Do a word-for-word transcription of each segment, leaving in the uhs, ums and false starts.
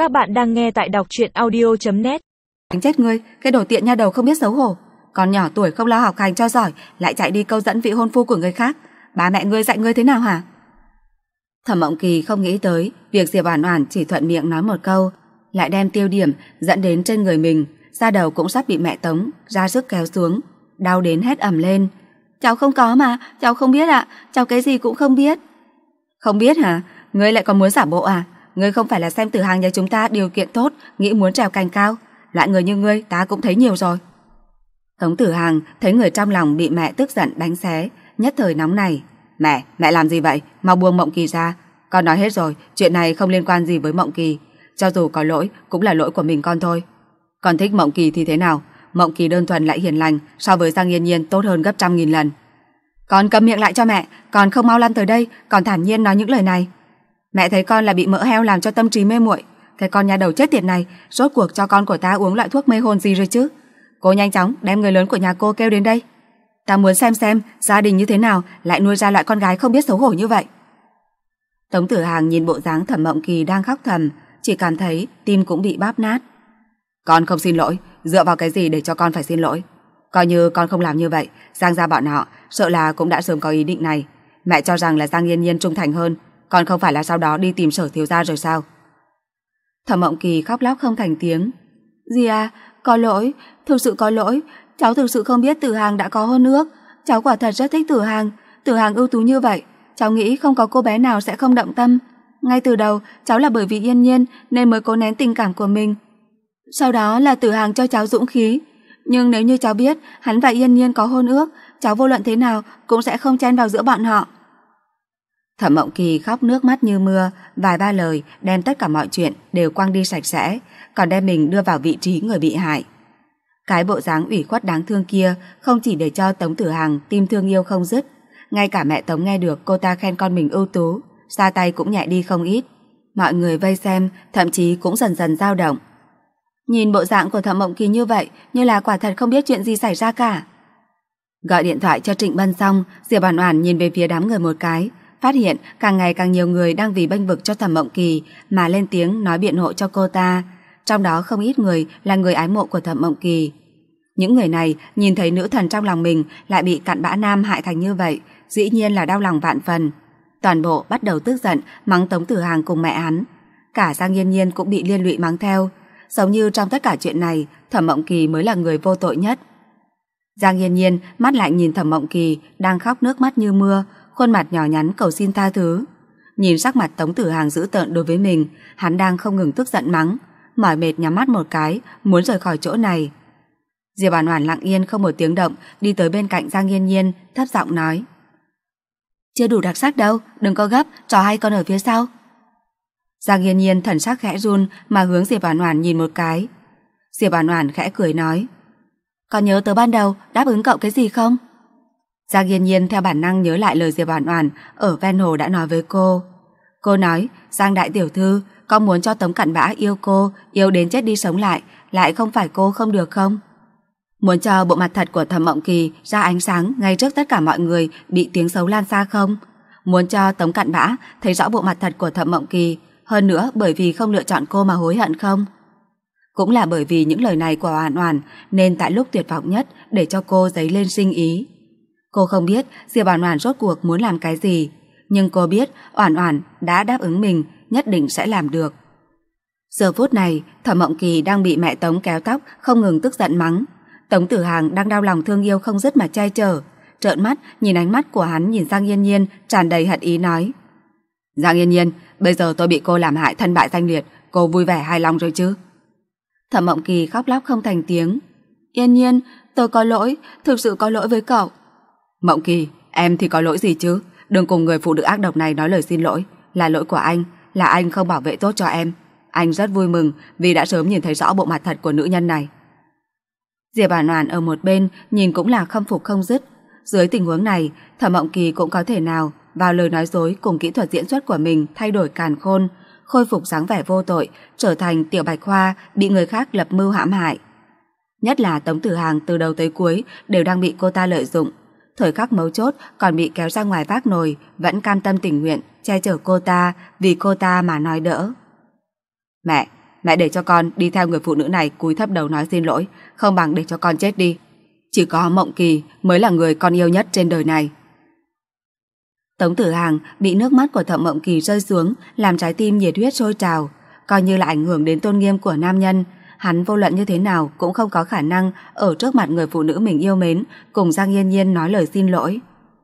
Các bạn đang nghe tại đọc truyện audio chấm net. Đánh chết ngươi, cái đồ tiện nha đầu không biết xấu hổ. Con nhỏ tuổi không lo học hành cho giỏi, lại chạy đi câu dẫn vị hôn phu của người khác. Ba mẹ ngươi dạy ngươi thế nào hả? Thẩm Mộng Kỳ không nghĩ tới việc Diệp Oản Oản chỉ thuận miệng nói một câu, lại đem tiêu điểm dẫn đến trên người mình, da đầu cũng sắp bị mẹ tống ra sức kéo xuống, đau đến hét ầm lên. Cháu không có mà, cháu không biết ạ, cháu cái gì cũng không biết. Không biết hả? Ngươi lại còn muốn giả bộ à? Ngươi không phải là xem Tử Hàng nhà chúng ta điều kiện tốt, nghĩ muốn trèo cành cao. Loại người như ngươi ta cũng thấy nhiều rồi. Tống Tử Hàng thấy người trong lòng bị mẹ tức giận đánh xé, nhất thời nóng này. Mẹ, mẹ làm gì vậy? Mau buông Mộng Kỳ ra. Con nói hết rồi, chuyện này không liên quan gì với Mộng Kỳ. Cho dù có lỗi, cũng là lỗi của mình con thôi. Con thích Mộng Kỳ thì thế nào? Mộng Kỳ đơn thuần lại hiền lành, so với Giang Yên Nhiên tốt hơn gấp trăm nghìn lần. Con câm miệng lại cho mẹ, con không mau lăn tới đây, còn thản nhiên nói những lời này. Mẹ thấy con là bị mỡ heo làm cho tâm trí mê muội. Cái con nhà đầu chết tiệt này, rốt cuộc cho con của ta uống loại thuốc mê hồn gì rồi chứ? Cô nhanh chóng đem người lớn của nhà cô kêu đến đây. Ta muốn xem xem gia đình như thế nào lại nuôi ra loại con gái không biết xấu hổ như vậy. Tống Tử Hàng nhìn bộ dáng Thẩm Mộng Kỳ đang khóc thầm, chỉ cảm thấy tim cũng bị bóp nát. Con không xin lỗi, dựa vào cái gì để cho con phải xin lỗi? Coi như con không làm như vậy, Giang gia bọn họ sợ là cũng đã sớm có ý định này. Mẹ cho rằng là Giang Yên Nhiên trung thành hơn, còn không phải là sau đó đi tìm Sở thiếu gia rồi sao? Thẩm Mộng Kỳ khóc lóc không thành tiếng. Dì à, có lỗi, thực sự có lỗi, cháu thực sự không biết Tử Hàng đã có hôn ước. Cháu quả thật rất thích Tử Hàng, Tử Hàng ưu tú như vậy, cháu nghĩ không có cô bé nào sẽ không động tâm. Ngay từ đầu, cháu là bởi vì Yên Nhiên nên mới cố nén tình cảm của mình. Sau đó là Tử Hàng cho cháu dũng khí. Nhưng nếu như cháu biết hắn và Yên Nhiên có hôn ước, cháu vô luận thế nào cũng sẽ không chen vào giữa bọn họ. Thẩm Mộng Kỳ khóc nước mắt như mưa, vài ba lời đem tất cả mọi chuyện đều quăng đi sạch sẽ, còn đem mình đưa vào vị trí người bị hại. Cái bộ dáng ủy khuất đáng thương kia không chỉ để cho Tống Tử Hàng tim thương yêu không dứt, ngay cả mẹ Tống nghe được cô ta khen con mình ưu tú, ra tay cũng nhẹ đi không ít. Mọi người vây xem, thậm chí cũng dần dần dao động. Nhìn bộ dạng của Thẩm Mộng Kỳ như vậy, như là quả thật không biết chuyện gì xảy ra cả. Gọi điện thoại cho Trịnh Bân xong, Diệp Oản Oản nhìn về phía đám người một cái, phát hiện càng ngày càng nhiều người đang vì bênh vực cho Thẩm Mộng Kỳ mà lên tiếng nói biện hộ cho cô ta, trong đó không ít người là người ái mộ của Thẩm Mộng Kỳ. Những người này nhìn thấy nữ thần trong lòng mình lại bị cặn bã nam hại thành như vậy, dĩ nhiên là đau lòng vạn phần. Toàn bộ bắt đầu tức giận mắng Tống Tử Hàng cùng mẹ hắn. Cả Giang Yên Nhiên cũng bị liên lụy mắng theo, giống như trong tất cả chuyện này Thẩm Mộng Kỳ mới là người vô tội nhất. Giang Yên Nhiên mắt lạnh nhìn Thẩm Mộng Kỳ đang khóc nước mắt như mưa, khuôn mặt nhỏ nhắn cầu xin tha thứ. Nhìn sắc mặt Tống Tử Hàng dữ tợn đối với mình, hắn đang không ngừng tức giận mắng, mỏi mệt nhắm mắt một cái, muốn rời khỏi chỗ này. Diệp Oản Oản lặng yên không một tiếng động đi tới bên cạnh Giang Yên Nhiên, thấp giọng nói: "Chưa đủ đặc sắc đâu, đừng có gấp, trò hay còn ở phía sau." Giang Yên Nhiên thần sắc khẽ run mà hướng Diệp Oản Oản nhìn một cái. Diệp Oản Oản khẽ cười nói: "Còn nhớ tới ban đầu đáp ứng cậu cái gì không?" Giang Yên Nhiên theo bản năng nhớ lại lời Diệp Oản Oản ở ven hồ đã nói với cô. Cô nói: "Giang đại tiểu thư, con muốn cho Tống Cặn Bã yêu cô, yêu đến chết đi sống lại, lại không phải cô không được không? Muốn cho bộ mặt thật của Thẩm Mộng Kỳ ra ánh sáng ngay trước tất cả mọi người bị tiếng xấu lan xa không? Muốn cho Tống Cặn Bã thấy rõ bộ mặt thật của Thẩm Mộng Kỳ, hơn nữa bởi vì không lựa chọn cô mà hối hận không?" Cũng là bởi vì những lời này của Oản Oản nên tại lúc tuyệt vọng nhất để cho cô dấy lên sinh ý. Cô không biết Diệp Oản Oản rốt cuộc muốn làm cái gì, nhưng cô biết Oản Oản đã đáp ứng mình nhất định sẽ làm được. Giờ phút này, Thẩm Mộng Kỳ đang bị mẹ Tống kéo tóc không ngừng tức giận mắng. Tống Tử Hàng đang đau lòng thương yêu không dứt mà che chở, trợn mắt nhìn ánh mắt của hắn nhìn Giang Yên Nhiên tràn đầy hận ý nói: "Giang Yên Nhiên, bây giờ tôi bị cô làm hại thân bại danh liệt, cô vui vẻ hài lòng rồi chứ?" Thẩm Mộng Kỳ khóc lóc không thành tiếng. "Yên Nhiên, tôi có lỗi, thực sự có lỗi với cậu." "Mộng Kỳ, em thì có lỗi gì chứ? Đừng cùng người phụ nữ ác độc này nói lời xin lỗi, là lỗi của anh, là anh không bảo vệ tốt cho em. Anh rất vui mừng vì đã sớm nhìn thấy rõ bộ mặt thật của nữ nhân này." Diệp Oản Oản ở một bên nhìn cũng là khâm phục không dứt. Dưới tình huống này, Thẩm Mộng Kỳ cũng có thể nào vào lời nói dối cùng kỹ thuật diễn xuất của mình thay đổi càn khôn, khôi phục dáng vẻ vô tội, trở thành tiểu bạch khoa bị người khác lập mưu hãm hại. Nhất là Tống Tử Hàng từ đầu tới cuối đều đang bị cô ta lợi dụng, thời khắc mấu chốt còn bị kéo ra ngoài vác nồi, vẫn cam tâm tình nguyện che chở cô ta, vì cô ta mà nói đỡ. "Mẹ, mẹ để cho con đi theo người phụ nữ này cúi thấp đầu nói xin lỗi, không bằng để cho con chết đi. Chỉ có Mộng Kỳ mới là người con yêu nhất trên đời này. Tống Tử Hàng bị nước mắt của Thẩm Mộng Kỳ rơi xuống, làm trái tim nhiệt huyết sôi trào, coi như là ảnh hưởng đến tôn nghiêm của nam nhân. Hắn vô luận như thế nào cũng không có khả năng ở trước mặt người phụ nữ mình yêu mến cùng Giang Yên Nhiên nói lời xin lỗi.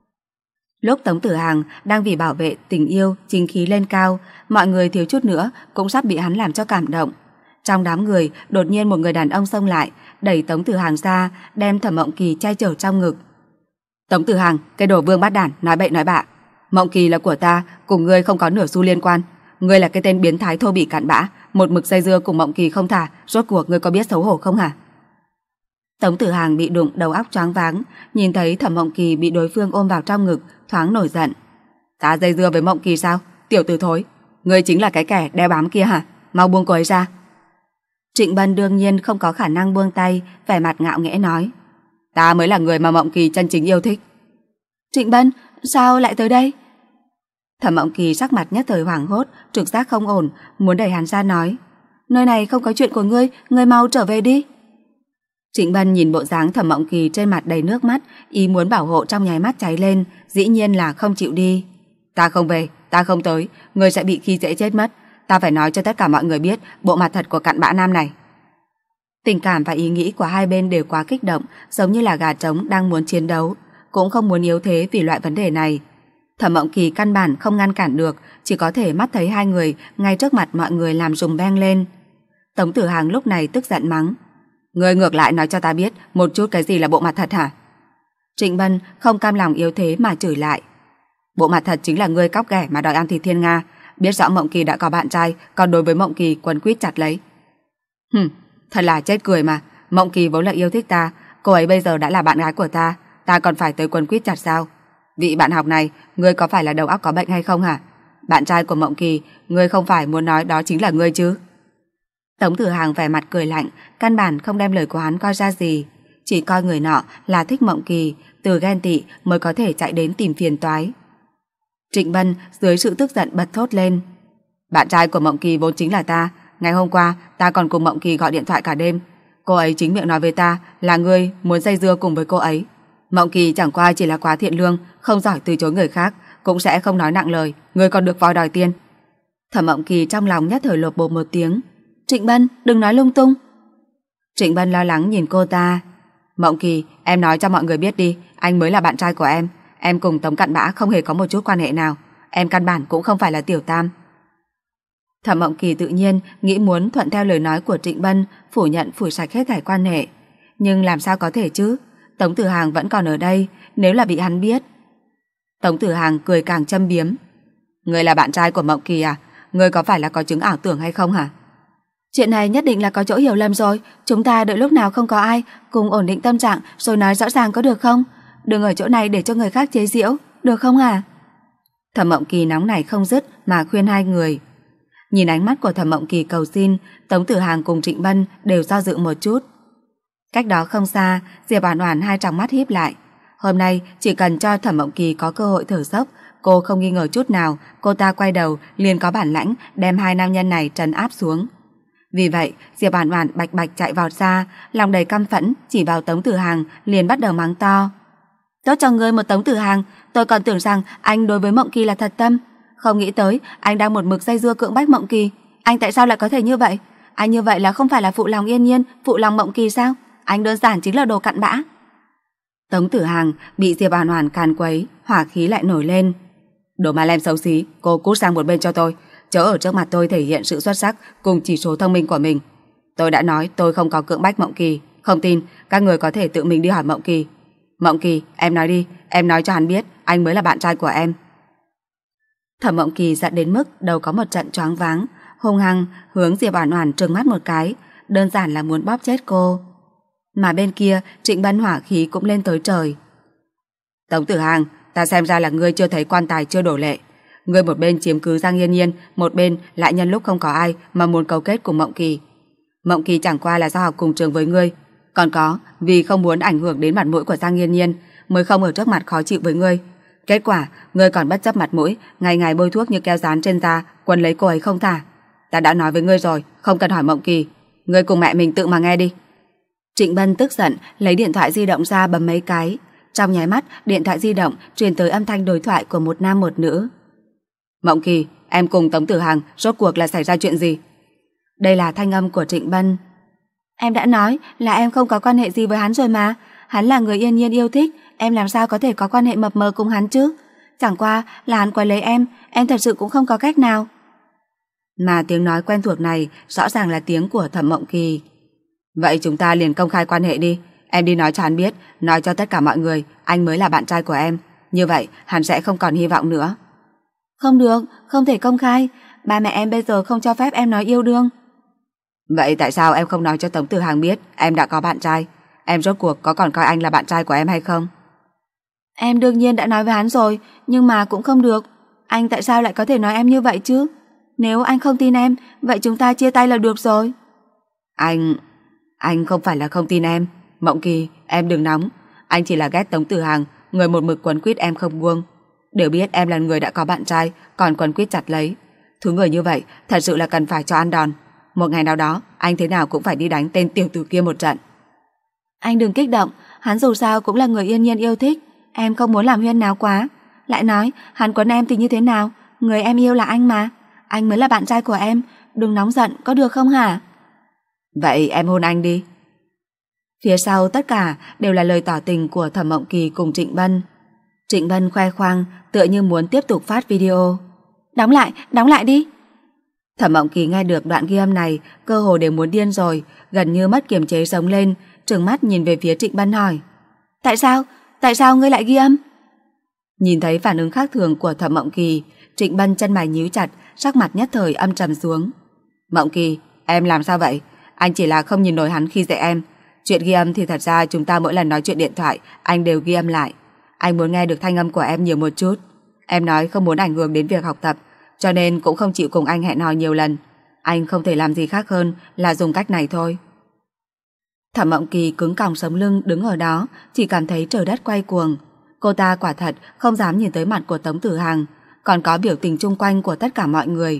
Lúc Tống Tử Hàng đang vì bảo vệ tình yêu chính khí lên cao, mọi người thiếu chút nữa cũng sắp bị hắn làm cho cảm động. Trong đám người đột nhiên một người đàn ông xông lại, đẩy Tống Tử Hàng ra, đem Thẩm Mộng Kỳ che chở trong ngực. Tống Tử Hàng, cái đồ vương bát đản, nói bậy nói bạ. Mộng Kỳ là của ta, cùng ngươi không có nửa xu liên quan. Ngươi là cái tên biến thái thô bỉ cặn bã, một mực dây dưa cùng Mộng Kỳ không thả, rốt cuộc ngươi có biết xấu hổ không hả? Tống Tử Hàng bị đụng đầu óc choáng váng, nhìn thấy Thẩm Mộng Kỳ bị đối phương ôm vào trong ngực, thoáng nổi giận. Ta dây dưa với Mộng Kỳ sao? Tiểu tử thối, ngươi chính là cái kẻ đeo bám kia hả? Mau buông cô ấy ra. Trịnh Bân đương nhiên không có khả năng buông tay, vẻ mặt ngạo nghễ nói. Ta mới là người mà Mộng Kỳ chân chính yêu thích. Trịnh Bân, sao lại tới đây? Thẩm Mộng Kỳ sắc mặt nhất thời hoảng hốt, trực giác không ổn, muốn đẩy hắn ra nói. Nơi này không có chuyện của ngươi, ngươi mau trở về đi. Trịnh Bân nhìn bộ dáng Thẩm Mộng Kỳ trên mặt đầy nước mắt, ý muốn bảo hộ trong nháy mắt cháy lên, dĩ nhiên là không chịu đi. Ta không về, ta không tới, ngươi sẽ bị khi dễ chết mất. Ta phải nói cho tất cả mọi người biết bộ mặt thật của cặn bã nam này. Tình cảm và ý nghĩ của hai bên đều quá kích động, giống như là gà trống đang muốn chiến đấu, cũng không muốn yếu thế vì loại vấn đề này. Thẩm Mộng Kỳ căn bản không ngăn cản được, chỉ có thể mắt thấy hai người ngay trước mặt mọi người làm rùng beng lên. Tống Tử Hàng lúc này tức giận mắng. Ngươi ngược lại nói cho ta biết một chút cái gì là bộ mặt thật hả? Trịnh Bân không cam lòng yếu thế mà chửi lại. Bộ mặt thật chính là ngươi cóc ghẻ mà đòi ăn thịt Thiên Nga, biết rõ Mộng Kỳ đã có bạn trai, còn đối với Mộng Kỳ quấn quýt chặt lấy. Hừm, thật là chết cười mà. Mộng Kỳ vốn là yêu thích ta, cô ấy bây giờ đã là bạn gái của ta, ta còn phải tới quấn quýt chặt sao? Vị bạn học này, ngươi có phải là đầu óc có bệnh hay không hả? Bạn trai của Mộng Kỳ, ngươi không phải muốn nói đó chính là ngươi chứ? Tống Tử Hàng vẻ mặt cười lạnh, căn bản không đem lời của hắn coi ra gì, chỉ coi người nọ là thích Mộng Kỳ, từ ghen tị mới có thể chạy đến tìm phiền toái. Trịnh Bân dưới sự tức giận bật thốt lên. Bạn trai của Mộng Kỳ vốn chính là ta, ngày hôm qua ta còn cùng Mộng Kỳ gọi điện thoại cả đêm. Cô ấy chính miệng nói với ta là ngươi muốn dây dưa cùng với cô ấy. Mộng Kỳ chẳng qua chỉ là quá thiện lương, không giỏi từ chối người khác, cũng sẽ không nói nặng lời, ngươi còn được voi đòi tiền. Thẩm Mộng Kỳ trong lòng nhất thời lột bột một tiếng. Trịnh Bân, đừng nói lung tung. Trịnh Bân lo lắng nhìn cô ta. Mộng Kỳ, em nói cho mọi người biết đi, anh mới là bạn trai của em. Em cùng Tống Cặn Bã không hề có một chút quan hệ nào. Em căn bản cũng không phải là tiểu tam. Thẩm Mộng Kỳ tự nhiên nghĩ muốn thuận theo lời nói của Trịnh Bân, phủ nhận phủi sạch hết thảy quan hệ. Nhưng làm sao có thể chứ? Tống Tử Hàng vẫn còn ở đây, nếu là bị hắn biết. Tống Tử Hàng cười càng châm biếm. Ngươi là bạn trai của Mộng Kỳ à? Ngươi có phải là có chứng ảo tưởng hay không hả? Chuyện này nhất định là có chỗ hiểu lầm rồi. Chúng ta đợi lúc nào không có ai, cùng ổn định tâm trạng rồi nói rõ ràng có được không? Đừng ở chỗ này để cho người khác chế giễu, được không à? Thẩm Mộng Kỳ nóng này không dứt mà khuyên hai người. Nhìn ánh mắt của Thẩm Mộng Kỳ cầu xin, Tống Tử Hàng cùng Trịnh Bân đều do dự một chút. Cách đó không xa, Diệp Oản Oản hai tròng mắt híp lại. Hôm nay chỉ cần cho Thẩm Mộng Kỳ có cơ hội thở dốc, cô không nghi ngờ chút nào, cô ta quay đầu liền có bản lãnh đem hai nam nhân này trấn áp xuống. Vì vậy, Diệp Oản Oản bạch bạch chạy vào ra, lòng đầy căm phẫn chỉ vào Tống Tử Hàng liền bắt đầu mắng to. Tốt cho ngươi một Tống Tử Hàng, tôi còn tưởng rằng anh đối với Mộng Kỳ là thật tâm, không nghĩ tới anh đang một mực dây dưa cưỡng bách Mộng Kỳ. Anh tại sao lại có thể như vậy? Anh như vậy là không phải là phụ lòng Yên Nhiên, phụ lòng Mộng Kỳ sao? Anh đơn giản chính là đồ cặn bã. Tống Tử Hàng bị Diệp Oản Oản càn quấy, hỏa khí lại nổi lên. Đồ ma lem xấu xí, cô cút sang một bên cho tôi, chớ ở trước mặt tôi thể hiện sự xuất sắc cùng chỉ số thông minh của mình. Tôi đã nói tôi không có cưỡng bách Mộng Kỳ, không tin các người có thể tự mình đi hỏi Mộng Kỳ. Mộng Kỳ, em nói đi, em nói cho hắn biết anh mới là bạn trai của em. Thẩm Mộng Kỳ giận đến mức đầu có một trận choáng váng, hung hăng hướng Diệp Oản Oản trừng mắt một cái, đơn giản là muốn bóp chết cô. Mà bên kia, Trịnh Bân hỏa khí cũng lên tới trời. Tống Tử Hàng, ta xem ra là ngươi chưa thấy quan tài chưa đổ lệ. Ngươi một bên chiếm cứ Giang Yên Nhiên, một bên lại nhân lúc không có ai mà muốn cấu kết cùng Mộng Kỳ. Mộng Kỳ chẳng qua là do học cùng trường với ngươi, còn có vì không muốn ảnh hưởng đến mặt mũi của Giang Yên Nhiên mới không ở trước mặt khó chịu với ngươi. Kết quả, ngươi còn bất chấp mặt mũi, ngày ngày bôi thuốc như keo dán trên da, quấn lấy cô ấy không thả. Ta đã nói với ngươi rồi, không cần hỏi Mộng Kỳ. Ngươi cùng mẹ mình tự mà nghe đi. Trịnh Bân tức giận lấy điện thoại di động ra bấm mấy cái. Trong nháy mắt, điện thoại di động truyền tới âm thanh đối thoại của một nam một nữ. Mộng Kỳ, em cùng Tống Tử Hằng rốt cuộc là xảy ra chuyện gì? Đây là thanh âm của Trịnh Bân. Em đã nói là em không có quan hệ gì với hắn rồi mà. Hắn là người Yên Nhiên yêu thích, em làm sao có thể có quan hệ mập mờ cùng hắn chứ? Chẳng qua là hắn quấy lấy em, em thật sự cũng không có cách nào. Mà tiếng nói quen thuộc này rõ ràng là tiếng của Thẩm Mộng Kỳ. Vậy chúng ta liền công khai quan hệ đi. Em đi nói cho hắn biết, nói cho tất cả mọi người anh mới là bạn trai của em. Như vậy hắn sẽ không còn hy vọng nữa. Không được, không thể công khai. Ba mẹ em bây giờ không cho phép em nói yêu đương. Vậy tại sao em không nói cho Tống Tử Hằng biết em đã có bạn trai? Em rốt cuộc có còn coi anh là bạn trai của em hay không? Em đương nhiên đã nói với hắn rồi, nhưng mà cũng không được. Anh tại sao lại có thể nói em như vậy chứ? Nếu anh không tin em, vậy chúng ta chia tay là được rồi. Anh... Anh không phải là không tin em. Mộng Kỳ, em đừng nóng. Anh chỉ là ghét Tống Tử Hằng, người một mực quấn quýt em không buông. Đều biết em là người đã có bạn trai, còn quấn quýt chặt lấy. Thứ người như vậy thật sự là cần phải cho ăn đòn. Một ngày nào đó, anh thế nào cũng phải đi đánh tên tiểu tử kia một trận. Anh đừng kích động, hắn dù sao cũng là người Yên Nhiên yêu thích. Em không muốn làm huyên náo quá. Lại nói, hắn quấn em thì như thế nào? Người em yêu là anh mà. Anh mới là bạn trai của em. Đừng nóng giận, có được không hả? Vậy em hôn anh đi. Phía sau tất cả đều là lời tỏ tình của Thẩm Mộng Kỳ cùng Trịnh Bân. Trịnh Bân khoe khoang tựa như muốn tiếp tục phát video. Đóng lại, đóng lại đi. Thẩm Mộng Kỳ nghe được đoạn ghi âm này, cơ hồ đều muốn điên rồi, gần như mất kiềm chế sống lên, trừng mắt nhìn về phía Trịnh Bân hỏi. Tại sao? Tại sao ngươi lại ghi âm? Nhìn thấy phản ứng khác thường của Thẩm Mộng Kỳ, Trịnh Bân chân mày nhíu chặt, sắc mặt nhất thời âm trầm xuống. Mộng Kỳ, em làm sao vậy? Anh chỉ là không nhìn nổi hắn khi dạy em. Chuyện ghi âm thì thật ra chúng ta mỗi lần nói chuyện điện thoại, anh đều ghi âm lại. Anh muốn nghe được thanh âm của em nhiều một chút. Em nói không muốn ảnh hưởng đến việc học tập, cho nên cũng không chịu cùng anh hẹn hò nhiều lần. Anh không thể làm gì khác hơn là dùng cách này thôi. Thẩm Mộng Kỳ cứng còng sống lưng đứng ở đó, chỉ cảm thấy trời đất quay cuồng. Cô ta quả thật không dám nhìn tới mặt của Tống Tử Hằng, còn có biểu tình chung quanh của tất cả mọi người.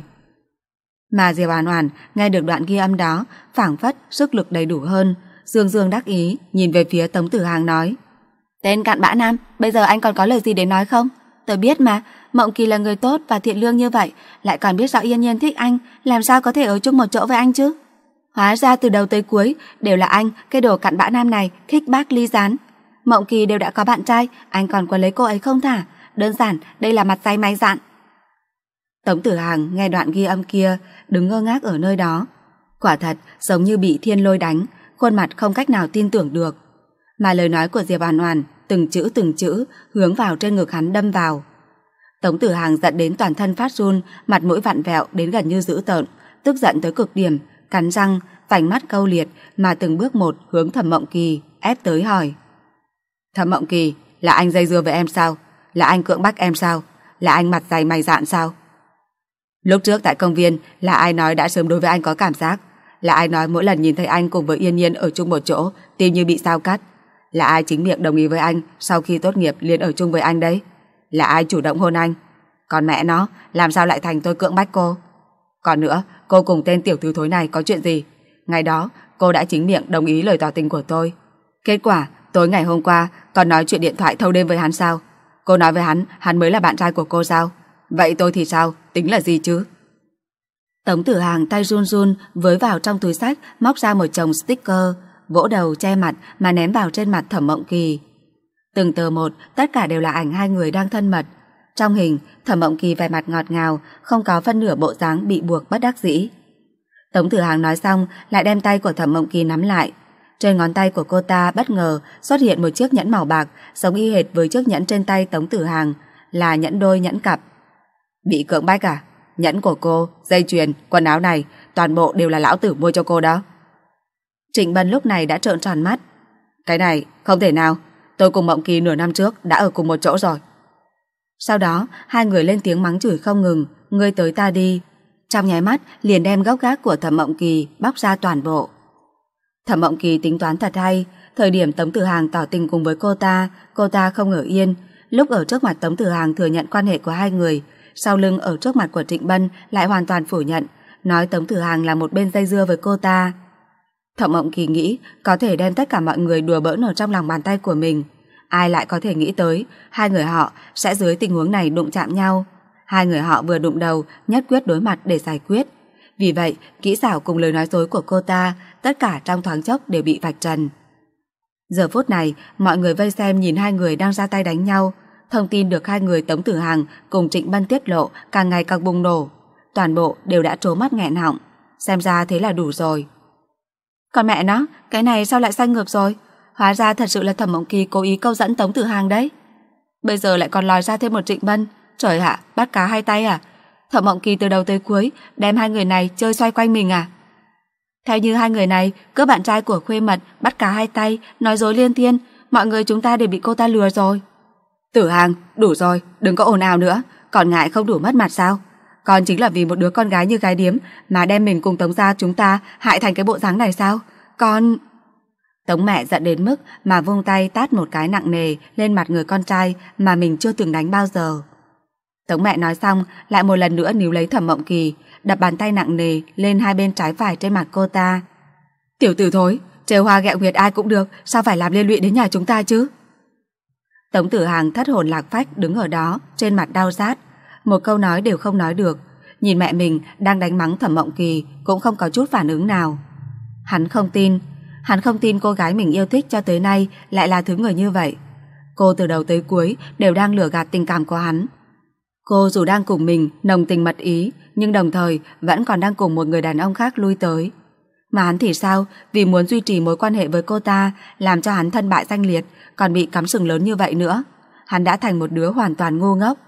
Mà Diệp Oản Oản nghe được đoạn ghi âm đó, phảng phất sức lực đầy đủ hơn, dương dương đắc ý nhìn về phía Tống Tử Hằng nói: Tên cặn bã nam, bây giờ anh còn có lời gì để nói không? Tôi biết mà, Mộng Kỳ là người tốt và thiện lương như vậy, lại còn biết rõ Yên Nhiên thích anh, làm sao có thể ở chung một chỗ với anh chứ? Hóa ra từ đầu tới cuối đều là anh, cái đồ cặn bã nam này, khích bác ly gián. Mộng Kỳ đều đã có bạn trai, anh còn quấn lấy cô ấy không thả? Đơn giản, đây là mặt dày máy dạn. Tống Tử Hằng nghe đoạn ghi âm kia, đứng ngơ ngác ở nơi đó. Quả thật, giống như bị thiên lôi đánh, khuôn mặt không cách nào tin tưởng được. Mà lời nói của Diệp Oản Oản từng chữ từng chữ hướng vào trên ngực hắn đâm vào. Tống Tử Hằng giận đến toàn thân phát run, mặt mũi vặn vẹo đến gần như dữ tợn, tức giận tới cực điểm, cắn răng, vành mắt câu liệt mà từng bước một hướng Thẩm Mộng Kỳ ép tới hỏi: Thẩm Mộng Kỳ, là anh dây dưa với em sao? Là anh cưỡng bách em sao? Là anh mặt dày mày dạn sao? Lúc trước tại công viên là ai nói đã sớm đối với anh có cảm giác? Là ai nói mỗi lần nhìn thấy anh cùng với Yên Nhiên ở chung một chỗ tim như bị sao cắt? Là ai chính miệng đồng ý với anh sau khi tốt nghiệp liền ở chung với anh đấy? Là ai chủ động hôn anh? Còn mẹ nó, làm sao lại thành tôi cưỡng bách cô? Còn nữa, cô cùng tên tiểu tử thối này có chuyện gì? Ngày đó, cô đã chính miệng đồng ý lời tỏ tình của tôi. Kết quả, tối ngày hôm qua còn nói chuyện điện thoại thâu đêm với hắn sao? Cô nói với hắn, hắn mới là bạn trai của cô sao? Vậy tôi thì sao? Tính là gì chứ? Tống Tử Hằng tay run run với vào trong túi xách, móc ra một chồng sticker, vỗ đầu che mặt mà ném vào trên mặt Thẩm Mộng Kỳ. Từng tờ một, tất cả đều là ảnh hai người đang thân mật. Trong hình, Thẩm Mộng Kỳ vẻ mặt ngọt ngào, không có phân nửa bộ dáng bị buộc bất đắc dĩ. Tống Tử Hằng nói xong, lại đem tay của Thẩm Mộng Kỳ nắm lại. Trên ngón tay của cô ta bất ngờ xuất hiện một chiếc nhẫn màu bạc, giống y hệt với chiếc nhẫn trên tay Tống Tử Hằng, là nhẫn đôi nhẫn cặp. Bị cưỡng bách à? Nhẫn của cô, dây chuyền, quần áo này, toàn bộ đều là lão tử mua cho cô đó. Trịnh Bân lúc này đã trợn tròn mắt. Cái này, không thể nào, tôi cùng Mộng Kỳ nửa năm trước đã ở cùng một chỗ rồi. Sau đó, hai người lên tiếng mắng chửi không ngừng, ngươi tới ta đi. Trong nháy mắt, liền đem gốc gác của Thẩm Mộng Kỳ bóc ra toàn bộ. Thẩm Mộng Kỳ tính toán thật hay, thời điểm Tống Tử Hằng tỏ tình cùng với cô ta, cô ta không ở yên. Lúc ở trước mặt Tống Tử Hằng thừa nhận quan hệ của hai người, sau lưng ở trước mặt của Trịnh Bân lại hoàn toàn phủ nhận, nói Tống Tử Hằng là một bên dây dưa với cô ta. Thẩm Mộng Kỳ nghĩ có thể đem tất cả mọi người đùa bỡn ở trong lòng bàn tay của mình. Ai lại có thể nghĩ tới hai người họ sẽ dưới tình huống này đụng chạm nhau. Hai người họ vừa đụng đầu nhất quyết đối mặt để giải quyết. Vì vậy, kỹ xảo cùng lời nói dối của cô ta tất cả trong thoáng chốc đều bị vạch trần. Giờ phút này, mọi người vây xem nhìn hai người đang ra tay đánh nhau. Thông tin được hai người Tống Tử Hằng cùng Trịnh Bân tiết lộ càng ngày càng bùng nổ. Toàn bộ đều đã trố mắt nghẹn họng. Xem ra thế là đủ rồi. Còn mẹ nó, cái này sao lại sai ngược rồi? Hóa ra thật sự là Thẩm Mộng Kỳ cố ý câu dẫn Tống Tử Hằng đấy. Bây giờ lại còn lòi ra thêm một Trịnh Bân. Trời ạ, bắt cá hai tay à? Thẩm Mộng Kỳ từ đầu tới cuối đem hai người này chơi xoay quanh mình à? Theo như hai người này, cướp bạn trai của khuê mật, bắt cá hai tay, nói dối liên thiên, mọi người chúng ta đều bị cô ta lừa rồi. Tử Hằng, đủ rồi, đừng có ồn ào nữa, còn ngại không đủ mất mặt sao? Còn chính là vì một đứa con gái như gái điếm mà đem mình cùng Tống gia chúng ta hại thành cái bộ dáng này sao? Con... Tống mẹ giận đến mức mà vung tay tát một cái nặng nề lên mặt người con trai mà mình chưa từng đánh bao giờ. Tống mẹ nói xong lại một lần nữa níu lấy Thẩm Mộng Kỳ, đập bàn tay nặng nề lên hai bên trái phải trên mặt cô ta. Tiểu tử thối, trêu hoa ghẹo nguyệt ai cũng được, sao phải làm liên lụy đến nhà chúng ta chứ? Tống Tử Hằng thất hồn lạc phách đứng ở đó, trên mặt đau rát, một câu nói đều không nói được. Nhìn mẹ mình đang đánh mắng Thẩm Mộng Kỳ cũng không có chút phản ứng nào. Hắn không tin, hắn không tin cô gái mình yêu thích cho tới nay lại là thứ người như vậy. Cô từ đầu tới cuối đều đang lừa gạt tình cảm của hắn. Cô dù đang cùng mình nồng tình mật ý, nhưng đồng thời vẫn còn đang cùng một người đàn ông khác lui tới. Mà hắn thì sao? Vì muốn duy trì mối quan hệ với cô ta, làm cho hắn thân bại danh liệt, còn bị cắm sừng lớn như vậy nữa. Hắn đã thành một đứa hoàn toàn ngu ngốc.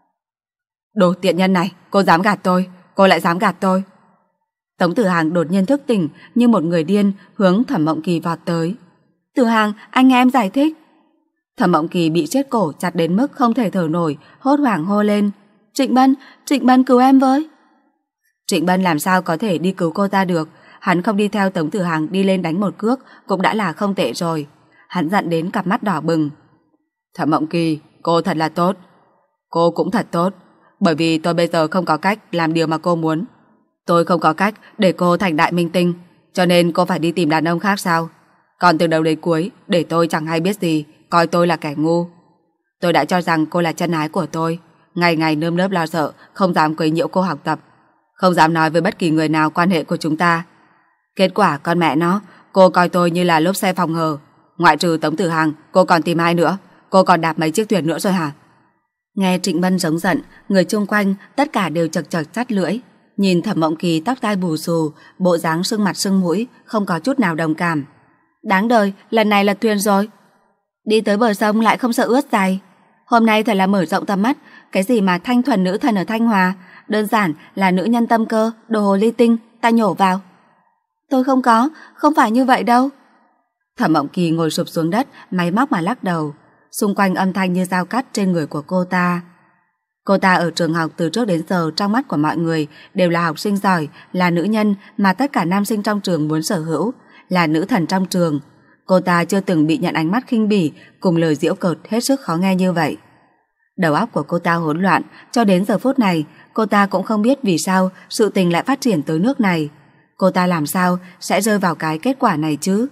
Đồ tiện nhân này, cô dám gạt tôi, cô lại dám gạt tôi. Tống Tử Hằng đột nhiên thức tỉnh như một người điên, hướng Thẩm Mộng Kỳ vọt tới. Tử Hằng, anh nghe em giải thích. Thẩm Mộng Kỳ bị siết cổ chặt đến mức không thể thở nổi, hốt hoảng hô lên. Trịnh Bân, Trịnh Bân cứu em với. Trịnh Bân làm sao có thể đi cứu cô ta được? Hắn không đi theo Tống Tử Hằng đi lên đánh một cước cũng đã là không tệ rồi. Hắn giận đến cặp mắt đỏ bừng. Thẩm Mộng Kỳ, cô thật là tốt. Cô cũng thật tốt, bởi vì tôi bây giờ không có cách làm điều mà cô muốn. Tôi không có cách để cô thành đại minh tinh, cho nên cô phải đi tìm đàn ông khác sao? Còn từ đầu đến cuối để tôi chẳng hay biết gì, coi tôi là kẻ ngu. Tôi đã cho rằng cô là chân ái của tôi, ngày ngày nơm nớp lo sợ, không dám quấy nhiễu cô học tập, không dám nói với bất kỳ người nào quan hệ của chúng ta. Kết quả con mẹ nó, cô coi tôi như là lốp xe phòng hờ. Ngoại trừ Tống Tử Hằng, cô còn tìm ai nữa? Cô còn đạp mấy chiếc thuyền nữa rồi hả? Nghe Trịnh Bân giống giận, người chung quanh tất cả đều chật chật chắt lưỡi. Nhìn Thẩm Mộng Kỳ tóc tai bù xù, bộ dáng sưng mặt sưng mũi, không có chút nào đồng cảm. Đáng đời, lần này lật thuyền rồi. Đi tới bờ sông lại không sợ ướt giày. Hôm nay thật là mở rộng tầm mắt. Cái gì mà thanh thuần nữ thần ở Thanh Hòa, đơn giản là nữ nhân tâm cơ, đồ hồ ly tinh, ta nhổ vào. Tôi không có, không phải như vậy đâu. Thẩm Mộng Kỳ ngồi sụp xuống đất, máy móc mà lắc đầu. Xung quanh âm thanh như dao cắt trên người của cô ta. Cô ta ở trường học từ trước đến giờ trong mắt của mọi người đều là học sinh giỏi, là nữ nhân mà tất cả nam sinh trong trường muốn sở hữu, là nữ thần trong trường. Cô ta chưa từng bị nhận ánh mắt khinh bỉ cùng lời giễu cợt hết sức khó nghe như vậy. Đầu óc của cô ta hỗn loạn, cho đến giờ phút này cô ta cũng không biết vì sao sự tình lại phát triển tới nước này. Cô ta làm sao sẽ rơi vào cái kết quả này chứ?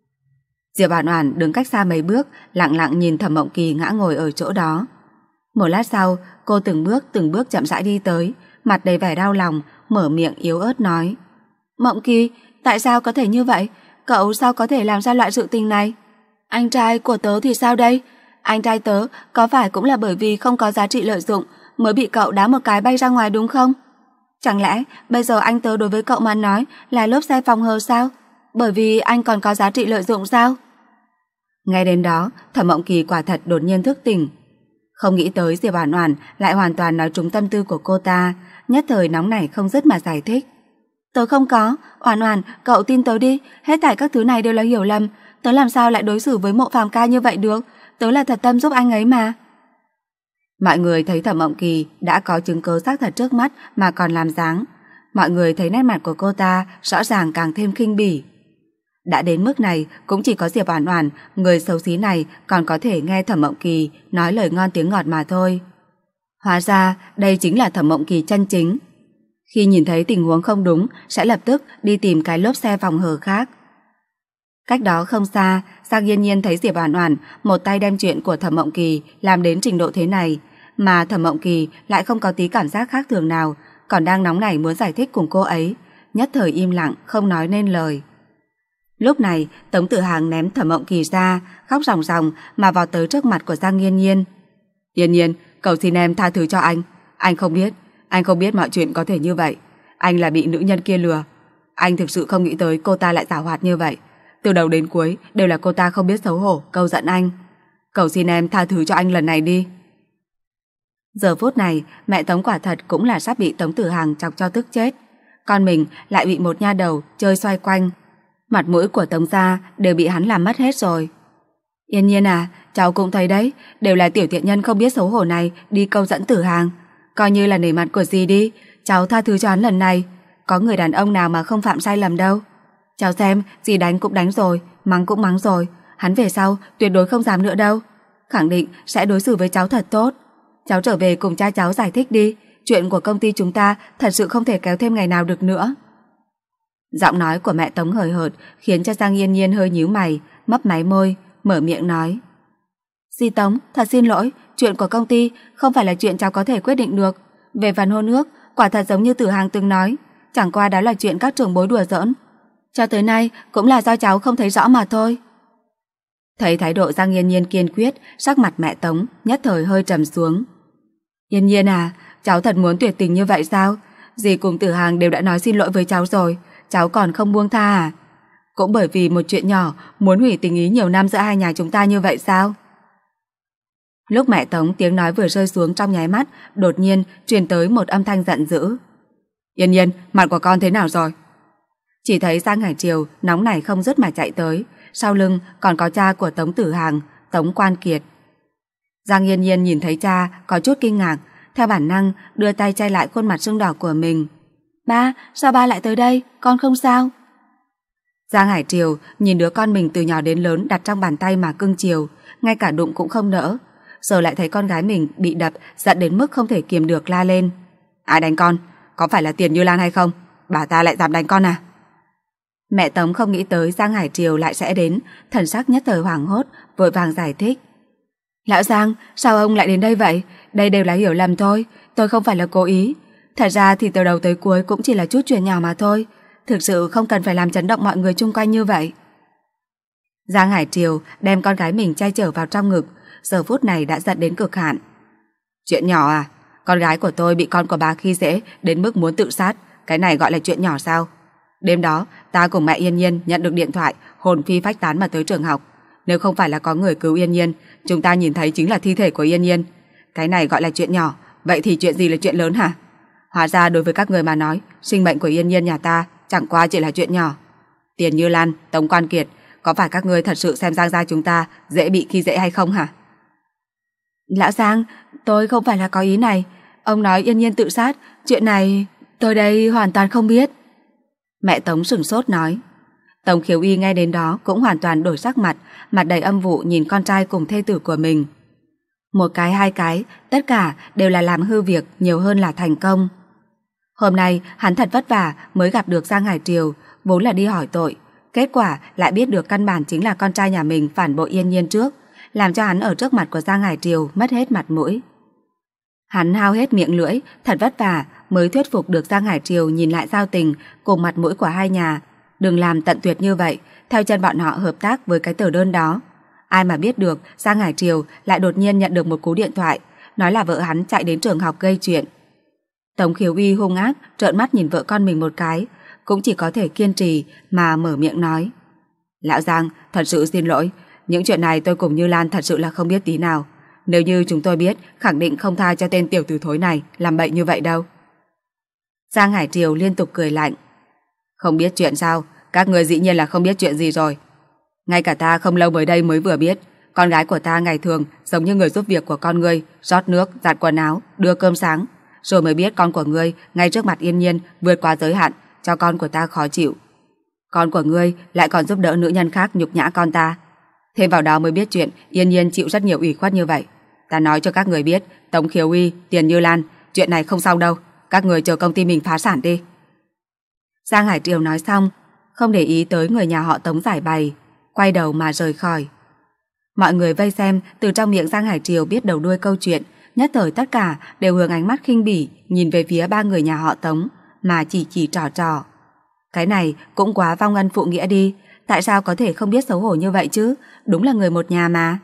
Diệp Oản Oản đứng cách xa mấy bước, lặng lặng nhìn Thẩm Mộng Kỳ ngã ngồi ở chỗ đó. Một lát sau, cô từng bước từng bước chậm rãi đi tới, mặt đầy vẻ đau lòng, mở miệng yếu ớt nói: "Mộng Kỳ, tại sao có thể như vậy? Cậu sao có thể làm ra loại sự tình này? Anh trai của tớ thì sao đây? Anh trai tớ có phải cũng là bởi vì không có giá trị lợi dụng mới bị cậu đá một cái bay ra ngoài đúng không? Chẳng lẽ bây giờ anh tớ đối với cậu mà nói là lốp xe phòng hờ sao? Bởi vì anh còn có giá trị lợi dụng sao?" Ngay đến đó, Thẩm Mộng Kỳ quả thật đột nhiên thức tỉnh. Không nghĩ tới Diệp Oản Oản lại hoàn toàn nói trúng tâm tư của cô ta, nhất thời nóng nảy không dứt mà giải thích. "Tớ không có, Oản Oản, cậu tin tớ đi, hết thảy các thứ này đều là hiểu lầm, tớ làm sao lại đối xử với Mộ Phàm ca như vậy được, tớ là thật tâm giúp anh ấy mà." Mọi người thấy Thẩm Mộng Kỳ đã có chứng cứ xác thật trước mắt mà còn làm dáng. Mọi người thấy nét mặt của cô ta rõ ràng càng thêm khinh bỉ. Đã đến mức này, cũng chỉ có Diệp Oản Oản, người xấu xí này còn có thể nghe Thẩm Mộng Kỳ nói lời ngon tiếng ngọt mà thôi. Hóa ra, đây chính là Thẩm Mộng Kỳ chân chính. Khi nhìn thấy tình huống không đúng, sẽ lập tức đi tìm cái lốp xe phòng hở khác. Cách đó không xa, Giang Yên Nhiên thấy Diệp Oản Oản một tay đem chuyện của Thẩm Mộng Kỳ làm đến trình độ thế này, mà Thẩm Mộng Kỳ lại không có tí cảm giác khác thường nào, còn đang nóng nảy muốn giải thích cùng cô ấy, nhất thời im lặng không nói nên lời. Lúc này, Tống Tử Hàng ném Thẩm Mộng Kỳ ra, khóc ròng ròng mà vào tới trước mặt của Giang Yên Nhiên. "Yên Nhiên, cầu xin em tha thứ cho anh. Anh không biết, anh không biết mọi chuyện có thể như vậy. Anh là bị nữ nhân kia lừa. Anh thực sự không nghĩ tới cô ta lại giảo hoạt như vậy. Từ đầu đến cuối đều là cô ta không biết xấu hổ, câu giận anh. Cầu xin em tha thứ cho anh lần này đi." Giờ phút này, mẹ Tống quả thật cũng là sắp bị Tống Tử Hàng chọc cho tức chết. Con mình lại bị một nha đầu chơi xoay quanh. Mặt mũi của Tống gia đều bị hắn làm mất hết rồi. "Yên Nhiên à, cháu cũng thấy đấy, đều là tiểu tiện nhân không biết xấu hổ này đi câu dẫn Tử Hàng. Coi như là nể mặt của dì đi, cháu tha thứ cho hắn lần này. Có người đàn ông nào mà không phạm sai lầm đâu. Cháu xem, dì đánh cũng đánh rồi, mắng cũng mắng rồi. Hắn về sau tuyệt đối không dám nữa đâu. Khẳng định sẽ đối xử với cháu thật tốt. Cháu trở về cùng cha cháu giải thích đi. Chuyện của công ty chúng ta thật sự không thể kéo thêm ngày nào được nữa." Giọng nói của mẹ Tống hời hợt khiến cho Giang Yên Nhiên hơi nhíu mày, mấp máy môi, mở miệng nói: "Dì Tống, thật xin lỗi, chuyện của công ty không phải là chuyện cháu có thể quyết định được. Về phần hôn ước, quả thật giống như Tử Hàng từng nói, chẳng qua đó là chuyện các trưởng bối đùa giỡn. Cho tới nay cũng là do cháu không thấy rõ mà thôi." Thấy thái độ Giang Yên Nhiên kiên quyết, sắc mặt mẹ Tống nhất thời hơi trầm xuống. "Yên Nhiên à, cháu thật muốn tuyệt tình như vậy sao? Dì cùng Tử Hàng đều đã nói xin lỗi với cháu rồi, cháu còn không buông tha à? Cũng bởi vì một chuyện nhỏ muốn hủy tình ý nhiều năm giữa hai nhà chúng ta như vậy sao?" Lúc mẹ Tống tiếng nói vừa rơi xuống trong nháy mắt, đột nhiên truyền tới một âm thanh giận dữ. "Yên Nhiên, mặt của con thế nào rồi?" Chỉ thấy Giang Hải Triều nóng nảy không dứt mà chạy tới, sau lưng còn có cha của Tống Tử Hàng, Tống Quan Kiệt. Giang Yên Nhiên nhìn thấy cha có chút kinh ngạc, theo bản năng đưa tay che lại khuôn mặt sưng đỏ của mình. "Ba, sao ba lại tới đây? Con không sao?" Giang Hải Triều nhìn đứa con mình từ nhỏ đến lớn đặt trong bàn tay mà cưng chiều, ngay cả đụng cũng không nỡ. Giờ lại thấy con gái mình bị đập, giận đến mức không thể kiềm được la lên: "Ai đánh con? Có phải là Tiền Như Lan hay không? Bà ta lại dám đánh con à?" Mẹ Tống không nghĩ tới Giang Hải Triều lại sẽ đến, thần sắc nhất thời hoảng hốt, vội vàng giải thích: "Lão Giang, sao ông lại đến đây vậy? Đây đều là hiểu lầm thôi, tôi không phải là cố ý. Thật ra thì từ đầu tới cuối cũng chỉ là chút chuyện nhỏ mà thôi, thực sự không cần phải làm chấn động mọi người chung quanh như vậy." Giang Hải Triều đem con gái mình che chở vào trong ngực, giờ phút này đã giận đến cực hạn. "Chuyện nhỏ à? Con gái của tôi bị con của bà khi dễ đến mức muốn tự sát, cái này gọi là chuyện nhỏ sao? Đêm đó, ta cùng mẹ Yên Nhiên nhận được điện thoại, hồn phi phách tán mà tới trường học. Nếu không phải là có người cứu Yên Nhiên, chúng ta nhìn thấy chính là thi thể của Yên Nhiên. Cái này gọi là chuyện nhỏ, vậy thì chuyện gì là chuyện lớn hả? Hóa ra đối với các người mà nói, sinh mệnh của Yên Nhiên nhà ta chẳng qua chỉ là chuyện nhỏ. Tiền Như Lan, Tống Quan Kiệt, có phải các ngươi thật sự xem Giang gia chúng ta dễ bị khi dễ hay không hả?" "Lão Giang, tôi không phải là có ý này. Ông nói Yên Nhiên tự sát, chuyện này tôi đây hoàn toàn không biết." Mẹ Tống sửng sốt nói. Tống Khiếu Y nghe đến đó cũng hoàn toàn đổi sắc mặt, mặt đầy âm vụ nhìn con trai cùng thê tử của mình. Một cái hai cái, tất cả đều là làm hư việc nhiều hơn là thành công. Hôm nay hắn thật vất vả mới gặp được Giang Hải Triều, vốn là đi hỏi tội, kết quả lại biết được căn bản chính là con trai nhà mình phản bội Yên Nhiên trước, làm cho hắn ở trước mặt của Giang Hải Triều mất hết mặt mũi. Hắn hao hết miệng lưỡi, thật vất vả mới thuyết phục được Giang Hải Triều nhìn lại giao tình cùng mặt mũi của hai nhà, đừng làm tận tuyệt như vậy, theo chân bọn họ hợp tác với cái tờ đơn đó. Ai mà biết được Giang Hải Triều lại đột nhiên nhận được một cú điện thoại, nói là vợ hắn chạy đến trường học gây chuyện. Tống Khiếu Y hung ác trợn mắt nhìn vợ con mình một cái, cũng chỉ có thể kiên trì mà mở miệng nói: "Lão Giang, thật sự xin lỗi, những chuyện này tôi cùng Như Lan thật sự là không biết tí nào. Nếu như chúng tôi biết, khẳng định không tha cho tên tiểu tử thối này làm bậy như vậy đâu." Giang Hải Triều liên tục cười lạnh: "Không biết chuyện sao? Các người dĩ nhiên là không biết chuyện gì rồi. Ngay cả ta không lâu mới đây mới vừa biết, con gái của ta ngày thường giống như người giúp việc của con ngươi, rót nước, giặt quần áo, đưa cơm sáng, rồi mới biết con của ngươi ngay trước mặt Yên Nhiên vượt qua giới hạn, cho con của ta khó chịu. Con của ngươi lại còn giúp đỡ nữ nhân khác nhục nhã con ta. Thêm vào đó mới biết chuyện Yên Nhiên chịu rất nhiều ủy khuất như vậy. Ta nói cho các người biết, Tống Khiếu Y, Tiền Như Lan, chuyện này không xong đâu. các người chờ công ty mình phá sản đi. Giang Hải Triều nói xong, không để ý tới người nhà họ Tống giải bày, quay đầu mà rời khỏi. Mọi người vây xem từ trong miệng Giang Hải Triều biết đầu đuôi câu chuyện, nhất thời tất cả đều hướng ánh mắt khinh bỉ nhìn về phía ba người nhà họ Tống mà chỉ chỉ trò trò. Cái này cũng quá vong ân phụ nghĩa đi, tại sao có thể không biết xấu hổ như vậy chứ, đúng là người một nhà mà.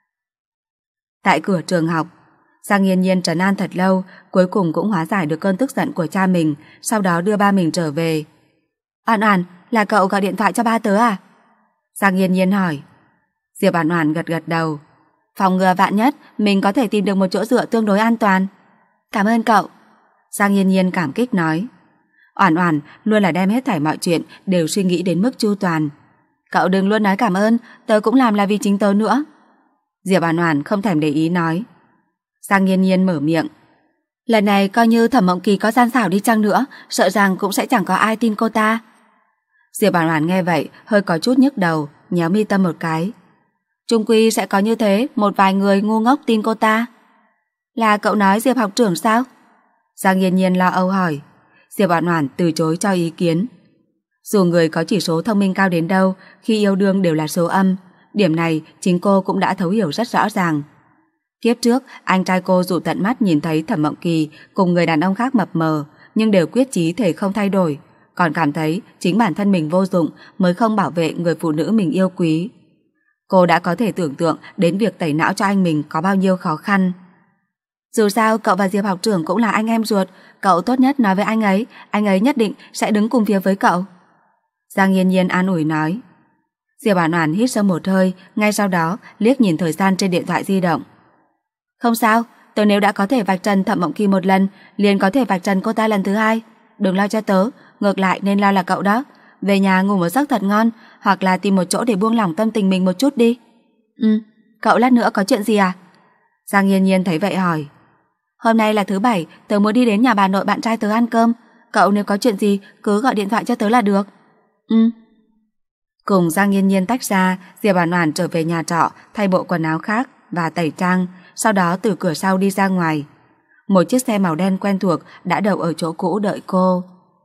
Tại cửa trường học, Giang Nhiên Nhiên trấn an thật lâu, cuối cùng cũng hóa giải được cơn tức giận của cha mình, sau đó đưa ba mình trở về. Oản Oản, là cậu gọi điện thoại cho ba tớ à? Giang Nhiên Nhiên hỏi. Diệp Oản Oản gật gật đầu. Phòng ngừa vạn nhất, mình có thể tìm được một chỗ dựa tương đối an toàn. Cảm ơn cậu. Giang Nhiên Nhiên cảm kích nói. Oản Oản luôn là đem hết thảy mọi chuyện đều suy nghĩ đến mức chu toàn. Cậu đừng luôn nói cảm ơn, tớ cũng làm là vì chính tớ nữa. Diệp Oản Oản không thèm để ý nói. Giang Nhiên Nhiên mở miệng. Lần này coi như Thẩm Mộng Kỳ có gian xảo đi chăng nữa, sợ rằng cũng sẽ chẳng có ai tin cô ta. Diệp Oản Oản nghe vậy hơi có chút nhức đầu, nhéo mi tâm một cái. Chung quy sẽ có như thế một vài người ngu ngốc tin cô ta. Là cậu nói Diệp học trưởng sao? Giang Nhiên Nhiên lo âu hỏi. Diệp Oản Oản từ chối cho ý kiến. Dù người có chỉ số thông minh cao đến đâu, khi yêu đương đều là số âm, điểm này chính cô cũng đã thấu hiểu rất rõ ràng. Kiếp trước, anh trai cô dù tận mắt nhìn thấy Thẩm Mộng Kỳ cùng người đàn ông khác mập mờ, nhưng đều quyết chí thể không thay đổi, còn cảm thấy chính bản thân mình vô dụng mới không bảo vệ người phụ nữ mình yêu quý. Cô đã có thể tưởng tượng đến việc tẩy não cho anh mình có bao nhiêu khó khăn. Dù sao cậu và Diệp học trưởng cũng là anh em ruột, cậu tốt nhất nói với anh ấy, anh ấy nhất định sẽ đứng cùng phía với cậu. Giang Nhiên Nhiên an ủi nói. Diệp Oản Oản hít sâu một hơi, ngay sau đó liếc nhìn thời gian trên điện thoại di động. Không sao, tớ nếu đã có thể vạch trần Thẩm Mộng Kỳ một lần, liền có thể vạch trần cô ta lần thứ hai. Đừng lo cho tớ, ngược lại nên lo là cậu đó. Về nhà ngủ một giấc thật ngon, hoặc là tìm một chỗ để buông lỏng tâm tình mình một chút đi. Ừ, cậu lát nữa có chuyện gì à? Giang Nhiên Nhiên thấy vậy hỏi. Hôm nay là thứ bảy, tớ muốn đi đến nhà bà nội bạn trai tớ ăn cơm. Cậu nếu có chuyện gì cứ gọi điện thoại cho tớ là được. Ừ. Cùng Giang Nhiên Nhiên tách ra, Diệp Oản Oản trở về nhà trọ, thay bộ quần áo khác và tẩy trang, sau đó từ cửa sau đi ra ngoài. Một chiếc xe màu đen quen thuộc đã đậu ở chỗ cũ đợi cô.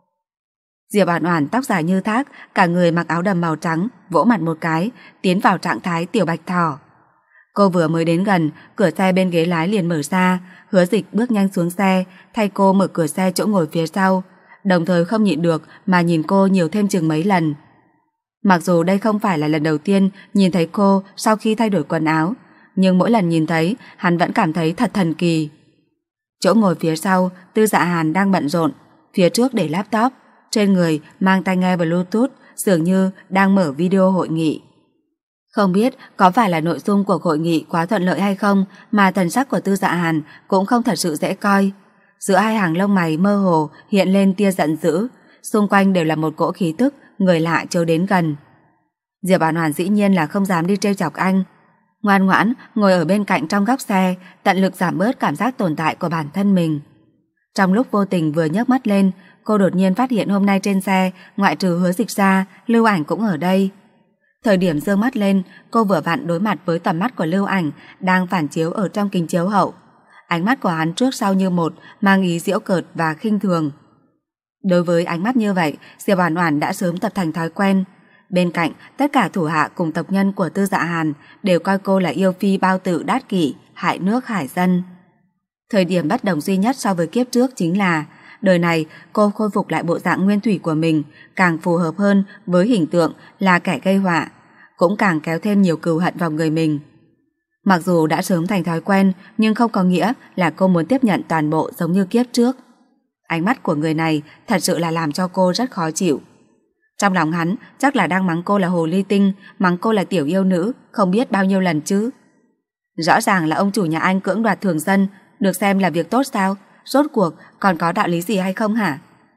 Diệp Oản Oản tóc dài như thác, cả người mặc áo đầm màu trắng, vỗ mặt một cái, tiến vào trạng thái tiểu bạch thỏ. Cô vừa mới đến gần, cửa xe bên ghế lái liền mở ra, Hứa Dịch bước nhanh xuống xe, thay cô mở cửa xe chỗ ngồi phía sau, đồng thời không nhịn được mà nhìn cô nhiều thêm chừng mấy lần. Mặc dù đây không phải là lần đầu tiên nhìn thấy cô sau khi thay đổi quần áo, nhưng mỗi lần nhìn thấy, hắn vẫn cảm thấy thật thần kỳ. Chỗ ngồi phía sau, Tư Dạ Hàn đang bận rộn, phía trước để laptop, trên người mang tai nghe Bluetooth, dường như đang mở video hội nghị. Không biết có phải là nội dung của hội nghị quá thuận lợi hay không mà thần sắc của Tư Dạ Hàn cũng không thật sự dễ coi. Giữa hai hàng lông mày mơ hồ hiện lên tia giận dữ, xung quanh đều là một cỗ khí tức người lạ trêu đến gần. Diệp Oản Oản dĩ nhiên là không dám đi trêu chọc anh, ngoan ngoãn ngồi ở bên cạnh trong góc xe, tận lực giảm bớt cảm giác tồn tại của bản thân mình. Trong lúc vô tình vừa nhấc mắt lên, cô đột nhiên phát hiện hôm nay trên xe, ngoại trừ Hứa Dịch ra, Lưu Ảnh cũng ở đây. Thời điểm giơ mắt lên, cô vừa vặn đối mặt với tầm mắt của Lưu Ảnh đang phản chiếu ở trong kính chiếu hậu. Ánh mắt của hắn trước sau như một, mang ý giễu cợt và khinh thường. Đối với ánh mắt như vậy, Diệp Oản Oản đã sớm tập thành thói quen. Bên cạnh, tất cả thủ hạ cùng tộc nhân của Tư Dạ Hàn đều coi cô là yêu phi bao tử đát kỷ, hại nước hại dân. Thời điểm bất đồng duy nhất so với kiếp trước chính là đời này cô khôi phục lại bộ dạng nguyên thủy của mình, càng phù hợp hơn với hình tượng là kẻ gây họa, cũng càng kéo thêm nhiều cừu hận vào người mình. Mặc dù đã sớm thành thói quen, nhưng không có nghĩa là cô muốn tiếp nhận toàn bộ giống như kiếp trước. Ánh mắt của người này thật sự là làm cho cô rất khó chịu. Trong lòng hắn chắc là đang mắng cô là hồ ly tinh, mắng cô là tiểu yêu nữ, không biết bao nhiêu lần chứ. Rõ ràng là ông chủ nhà anh cưỡng đoạt thường dân, được xem là việc tốt sao? Rốt cuộc còn có đạo lý gì hay không hả?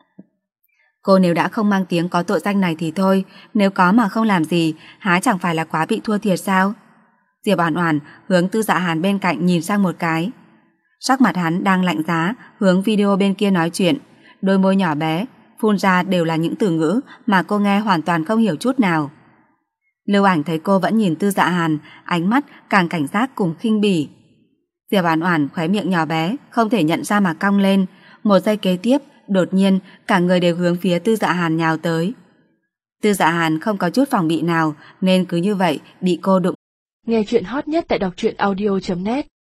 Cô nếu đã không mang tiếng có tội danh này thì thôi, nếu có mà không làm gì, há chẳng phải là quá bị thua thiệt sao? Diệp Oản Oản hướng Tư Dạ Hàn bên cạnh nhìn sang một cái. Sắc mặt hắn đang lạnh giá, hướng video bên kia nói chuyện, đôi môi nhỏ bé phun ra đều là những từ ngữ mà cô nghe hoàn toàn không hiểu chút nào. Lưu Ảnh thấy cô vẫn nhìn Tư Dạ Hàn, ánh mắt càng cảnh giác cùng khinh bỉ. Diệp Oản Oản khóe miệng nhỏ bé không thể nhận ra mà cong lên, một giây kế tiếp, đột nhiên cả người đều hướng phía Tư Dạ Hàn nhào tới. Tư Dạ Hàn không có chút phòng bị nào nên cứ như vậy bị cô đụng. Nghe chuyện hot nhất tại đọc truyện audio chấm net.